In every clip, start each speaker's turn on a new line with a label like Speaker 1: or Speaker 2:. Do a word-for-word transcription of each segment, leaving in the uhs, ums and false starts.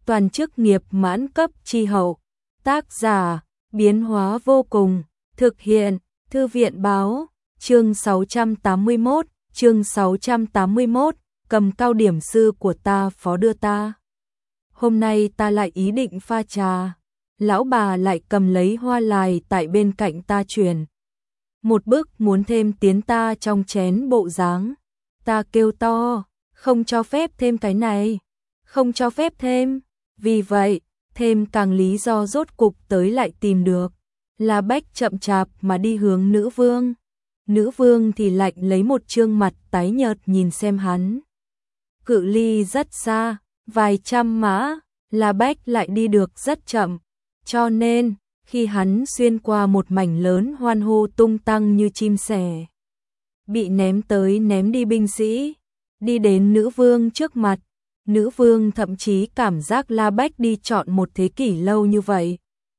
Speaker 1: toàn chức nghiệp mãn cấp chi hậu. Tác giả, biến hóa vô cùng, thực hiện, Thư viện báo, chương sáu trăm tám mươi mốt, chương sáu trăm tám mươi mốt, cầm cao điểm sư của ta phó đưa ta. Hôm nay ta lại ý định pha trà, lão bà lại cầm lấy hoa lài tại bên cạnh ta truyền. Một bước muốn thêm tiến ta trong chén bộ dáng. Ta kêu to, không cho phép thêm cái này, không cho phép thêm. Vì vậy, thêm càng lý do rốt cục tới lại tìm được. La Bách chậm chạp mà đi hướng nữ vương. Nữ vương thì lạnh lấy một trương mặt tái nhợt nhìn xem hắn. Cự ly rất xa, vài trăm mã, La Bách lại đi được rất chậm. Cho nên, khi hắn xuyên qua một mảnh lớn hoan hô tung tăng như chim sẻ, bị ném tới ném đi binh sĩ, đi đến nữ vương trước mặt. Nữ vương thậm chí cảm giác La Bách đi trọn một thế kỷ lâu như vậy.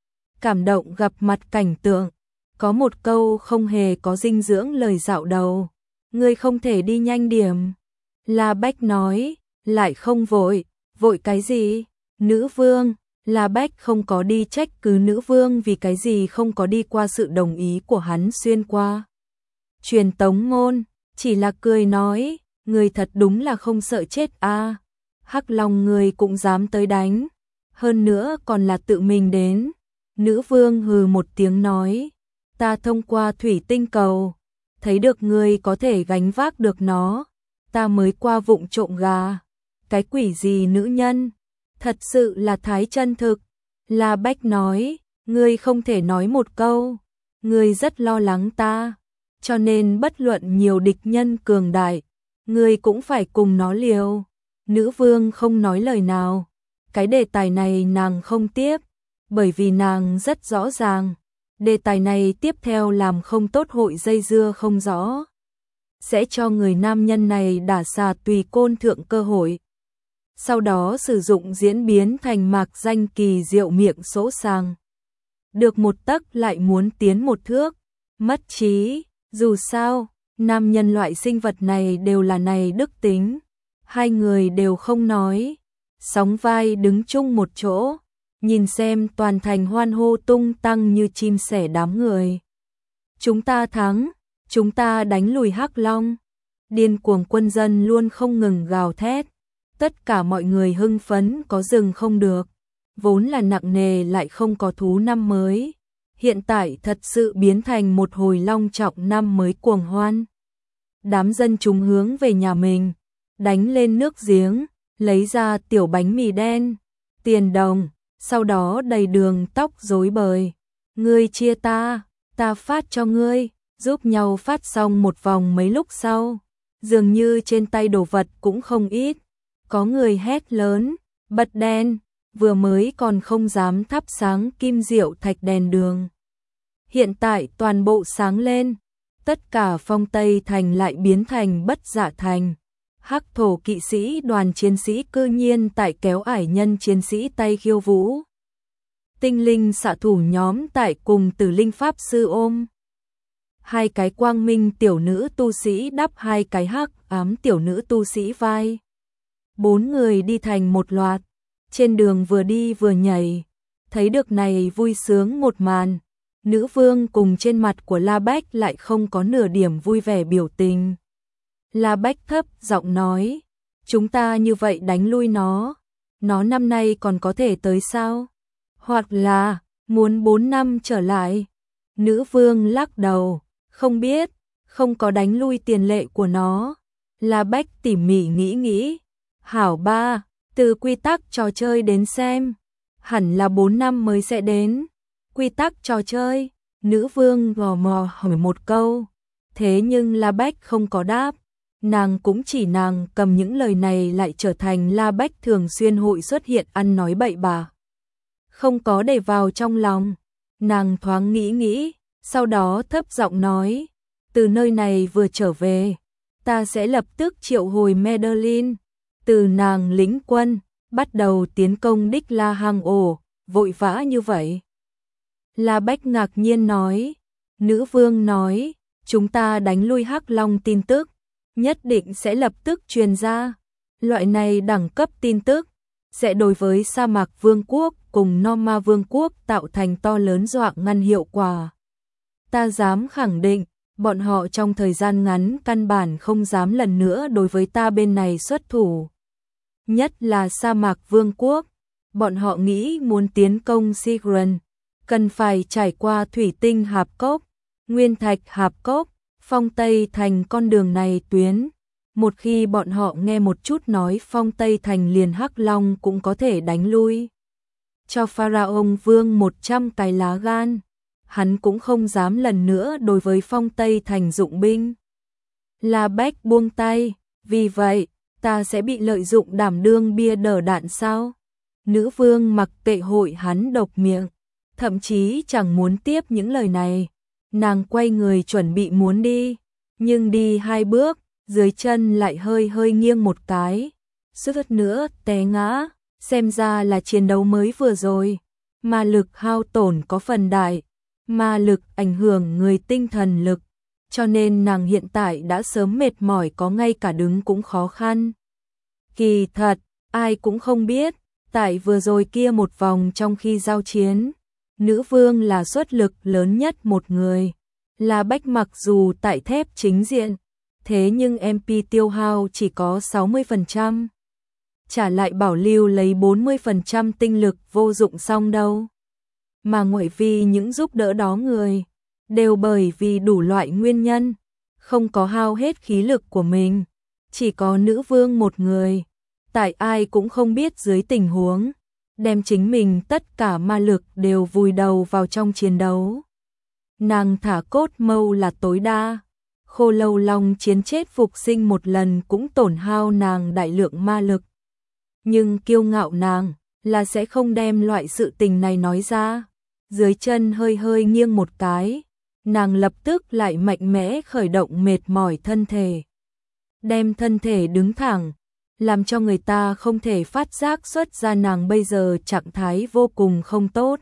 Speaker 1: Cảm động gặp mặt cảnh tượng, có một câu không hề có dinh dưỡng lời dạo đầu. Ngươi không thể đi nhanh điểm. La Bách nói, lại không vội, vội cái gì? Nữ vương, La Bách không có đi trách cứ nữ vương vì cái gì không có đi qua sự đồng ý của hắn xuyên qua truyền tống môn, chỉ là cười nói, người thật đúng là không sợ chết a. À. Hắc Long người cũng dám tới đánh, hơn nữa còn là tự mình đến. Nữ vương hừ một tiếng nói, ta thông qua thủy tinh cầu, thấy được người có thể gánh vác được nó, ta mới qua vụng trộm gà. Cái quỷ gì nữ nhân, thật sự là thái chân thực. La Bách nói, ngươi không thể nói một câu, ngươi rất lo lắng ta, cho nên bất luận nhiều địch nhân cường đại, ngươi cũng phải cùng nó liều. Nữ vương không nói lời nào, cái đề tài này nàng không tiếp, bởi vì nàng rất rõ ràng, đề tài này tiếp theo làm không tốt hội dây dưa không rõ, sẽ cho người nam nhân này đả xà tùy côn thượng cơ hội. Sau đó sử dụng diễn biến thành mạc danh kỳ diệu miệng sỗ sàng. Được một tấc lại muốn tiến một thước, mất trí, dù sao, nam nhân loại sinh vật này đều là này đức tính. Hai người đều không nói, sóng vai đứng chung một chỗ, nhìn xem toàn thành hoan hô tung tăng như chim sẻ đám người. Chúng ta thắng, chúng ta đánh lùi Hắc Long. Điên cuồng quân dân luôn không ngừng gào thét. Tất cả mọi người hưng phấn có dừng không được, vốn là nặng nề lại không có thú năm mới. Hiện tại thật sự biến thành một hồi long trọng năm mới cuồng hoan. Đám dân chúng hướng về nhà mình, đánh lên nước giếng, lấy ra tiểu bánh mì đen, tiền đồng, sau đó đầy đường tóc rối bời. Ngươi chia ta, ta phát cho ngươi, giúp nhau phát xong một vòng mấy lúc sau. Dường như trên tay đồ vật cũng không ít. Có người hét lớn, bật đèn, vừa mới còn không dám thắp sáng kim diệu thạch đèn đường. Hiện tại toàn bộ sáng lên, tất cả phong Tây Thành lại biến thành bất dạ thành. Hắc thổ kỵ sĩ đoàn chiến sĩ cư nhiên tại kéo ải nhân chiến sĩ tay khiêu vũ. Tinh linh xạ thủ nhóm tại cùng tử linh pháp sư ôm. Hai cái quang minh tiểu nữ tu sĩ đắp hai cái hắc ám tiểu nữ tu sĩ vai. Bốn người đi thành một loạt, trên đường vừa đi vừa nhảy, thấy được này vui sướng một màn. Nữ vương cùng trên mặt của La Bách lại không có nửa điểm vui vẻ biểu tình. La Bách thấp giọng nói, chúng ta như vậy đánh lui nó, nó năm nay còn có thể tới sao? Hoặc là, muốn bốn năm trở lại? Nữ vương lắc đầu, không biết, không có đánh lui tiền lệ của nó. La Bách tỉ mỉ nghĩ nghĩ, hảo ba, từ quy tắc trò chơi đến xem, hẳn là bốn năm mới sẽ đến. Quy tắc trò chơi, nữ vương gò mò hỏi một câu, thế nhưng La Bách không có đáp. Nàng cũng chỉ nàng cầm những lời này lại trở thành La Bách thường xuyên hội xuất hiện ăn nói bậy bạ. Không có để vào trong lòng, nàng thoáng nghĩ nghĩ, sau đó thấp giọng nói, từ nơi này vừa trở về, ta sẽ lập tức triệu hồi Madeline, từ nàng lĩnh quân, bắt đầu tiến công đích La Hang ổ, vội vã như vậy. La Bách ngạc nhiên nói, nữ vương nói, chúng ta đánh lui Hắc Long tin tức, nhất định sẽ lập tức truyền ra. Loại này đẳng cấp tin tức, sẽ đối với sa mạc vương quốc cùng Norma vương quốc tạo thành to lớn dọa ngăn hiệu quả. Ta dám khẳng định, bọn họ trong thời gian ngắn căn bản không dám lần nữa đối với ta bên này xuất thủ. Nhất là sa mạc vương quốc, bọn họ nghĩ muốn tiến công Sigran, cần phải trải qua thủy tinh hạp cốc, nguyên thạch hạp cốc, phong Tây thành con đường này tuyến. Một khi bọn họ nghe một chút nói phong Tây thành liền Hắc Long cũng có thể đánh lui. Cho Pharaoh vương một trăm cái lá gan, hắn cũng không dám lần nữa đối với phong Tây thành dụng binh. La Bách buông tay, vì vậy, ta sẽ bị lợi dụng đảm đương bia đỡ đạn sao? Nữ vương mặc kệ hội hắn độc miệng, thậm chí chẳng muốn tiếp những lời này. Nàng quay người chuẩn bị muốn đi, nhưng đi hai bước, dưới chân lại hơi hơi nghiêng một cái, suýt nữa té ngã, xem ra là chiến đấu mới vừa rồi, ma lực hao tổn có phần đại, ma lực ảnh hưởng người tinh thần lực, cho nên nàng hiện tại đã sớm mệt mỏi có ngay cả đứng cũng khó khăn. Kỳ thật, ai cũng không biết, tại vừa rồi kia một vòng trong khi giao chiến, nữ vương là xuất lực lớn nhất một người, là Bách mặc dù tại thép chính diện, thế nhưng em pê tiêu hao chỉ có sáu mươi phần trăm. Trả lại bảo lưu lấy bốn mươi phần trăm tinh lực vô dụng xong đâu. Mà ngoại vi những giúp đỡ đó người, đều bởi vì đủ loại nguyên nhân, không có hao hết khí lực của mình. Chỉ có nữ vương một người, tại ai cũng không biết dưới tình huống, đem chính mình tất cả ma lực đều vùi đầu vào trong chiến đấu. Nàng thả cốt mâu là tối đa. Khô lâu long chiến chết phục sinh một lần cũng tổn hao nàng đại lượng ma lực. Nhưng kiêu ngạo nàng là sẽ không đem loại sự tình này nói ra. Dưới chân hơi hơi nghiêng một cái, nàng lập tức lại mạnh mẽ khởi động mệt mỏi thân thể. Đem thân thể đứng thẳng, làm cho người ta không thể phát giác xuất ra nàng bây giờ trạng thái vô cùng không tốt.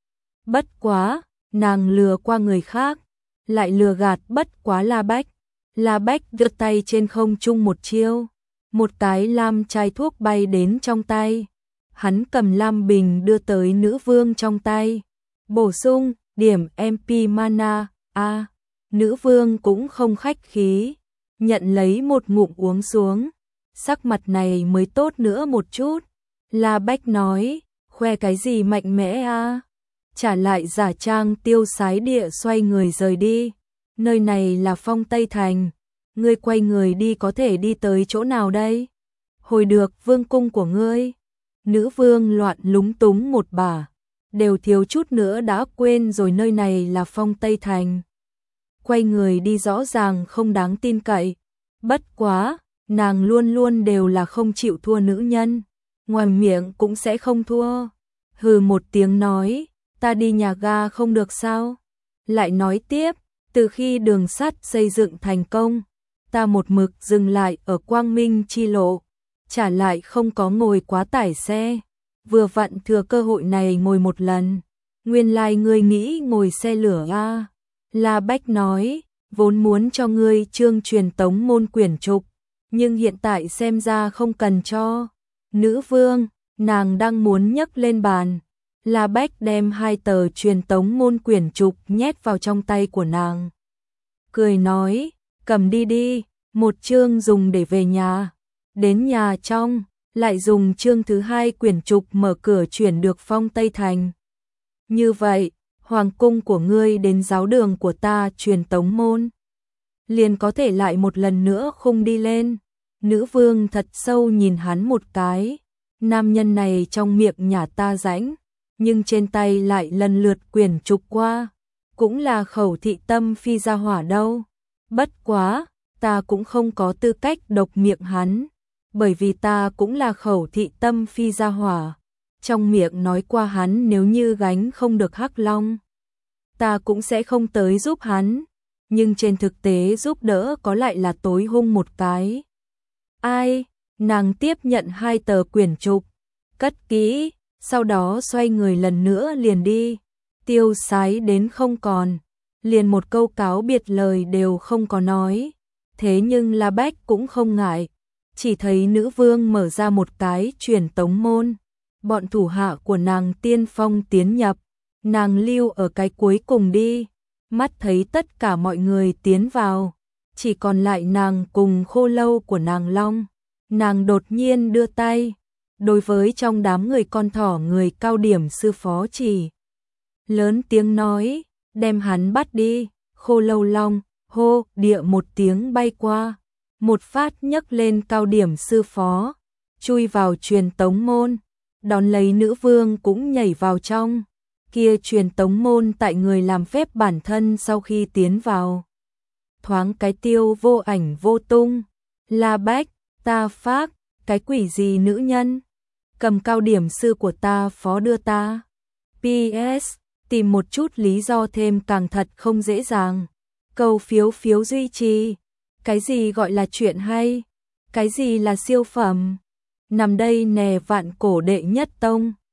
Speaker 1: Bất quá, nàng lừa qua người khác, lại lừa gạt bất quá La Bách. La Bách giơ tay trên không trung một chiêu, một cái lam chai thuốc bay đến trong tay. Hắn cầm lam bình đưa tới nữ vương trong tay. Bổ sung, điểm em pê mana, a à, nữ vương cũng không khách khí, nhận lấy một ngụm uống xuống. Sắc mặt này mới tốt nữa một chút. La Bách nói, khoe cái gì mạnh mẽ a à? Trả lại giả trang tiêu sái địa xoay người rời đi. Nơi này là phong Tây Thành, ngươi quay người đi có thể đi tới chỗ nào đây? Hồi được vương cung của ngươi. Nữ vương loạn lúng túng một bà, đều thiếu chút nữa đã quên rồi nơi này là phong Tây Thành. Quay người đi rõ ràng không đáng tin cậy, bất quá, nàng luôn luôn đều là không chịu thua nữ nhân, ngoài miệng cũng sẽ không thua. Hừ một tiếng nói, ta đi nhà ga không được sao? Lại nói tiếp, từ khi đường sắt xây dựng thành công, ta một mực dừng lại ở Quang Minh chi lộ, trả lại không có ngồi quá tải xe, vừa vặn thừa cơ hội này ngồi một lần. Nguyên lai ngươi nghĩ ngồi xe lửa a? La Bách nói, vốn muốn cho ngươi chương truyền tống môn quyển trục, nhưng hiện tại xem ra không cần cho. Nữ vương, nàng đang muốn nhấc lên bàn. La Bách đem hai tờ truyền tống môn quyển trục nhét vào trong tay của nàng. Cười nói, cầm đi đi, một chương dùng để về nhà. Đến nhà trong, lại dùng chương thứ hai quyển trục mở cửa chuyển được phong Tây Thành. Như vậy, hoàng cung của ngươi đến giáo đường của ta truyền tống môn, liền có thể lại một lần nữa khung đi lên. Nữ vương thật sâu nhìn hắn một cái. Nam nhân này trong miệng nhà ta rãnh, nhưng trên tay lại lần lượt quyển trục qua, cũng là khẩu thị tâm phi ra hỏa đâu. Bất quá, ta cũng không có tư cách độc miệng hắn, bởi vì ta cũng là khẩu thị tâm phi ra hỏa. Trong miệng nói qua hắn nếu như gánh không được Hắc Long, ta cũng sẽ không tới giúp hắn, nhưng trên thực tế giúp đỡ có lại là tối hung một cái. Ai? Nàng tiếp nhận hai tờ quyển trục, cất kỹ, sau đó xoay người lần nữa liền đi, tiêu sái đến không còn, liền một câu cáo biệt lời đều không có nói. Thế nhưng La Bách cũng không ngại, chỉ thấy nữ vương mở ra một cái truyền tống môn, bọn thủ hạ của nàng tiên phong tiến nhập, nàng lưu ở cái cuối cùng đi. Mắt thấy tất cả mọi người tiến vào, chỉ còn lại nàng cùng khô lâu của nàng Long. Nàng đột nhiên đưa tay, đối với trong đám người con thỏ người cao điểm sư phó chỉ. Lớn tiếng nói, đem hắn bắt đi. Khô lâu Long, hô, địa một tiếng bay qua, một phát nhấc lên cao điểm sư phó, chui vào truyền tống môn, đón lấy nữ vương cũng nhảy vào trong. Kia truyền tống môn tại người làm phép bản thân sau khi tiến vào, thoáng cái tiêu vô ảnh vô tung. La Bách, ta phác, cái quỷ gì nữ nhân, cầm cao điểm sư của ta phó đưa ta. pê ét, tìm một chút lý do thêm càng thật không dễ dàng. Cầu phiếu phiếu duy trì. Cái gì gọi là chuyện hay? Cái gì là siêu phẩm? Nằm đây nè vạn cổ đệ nhất tông.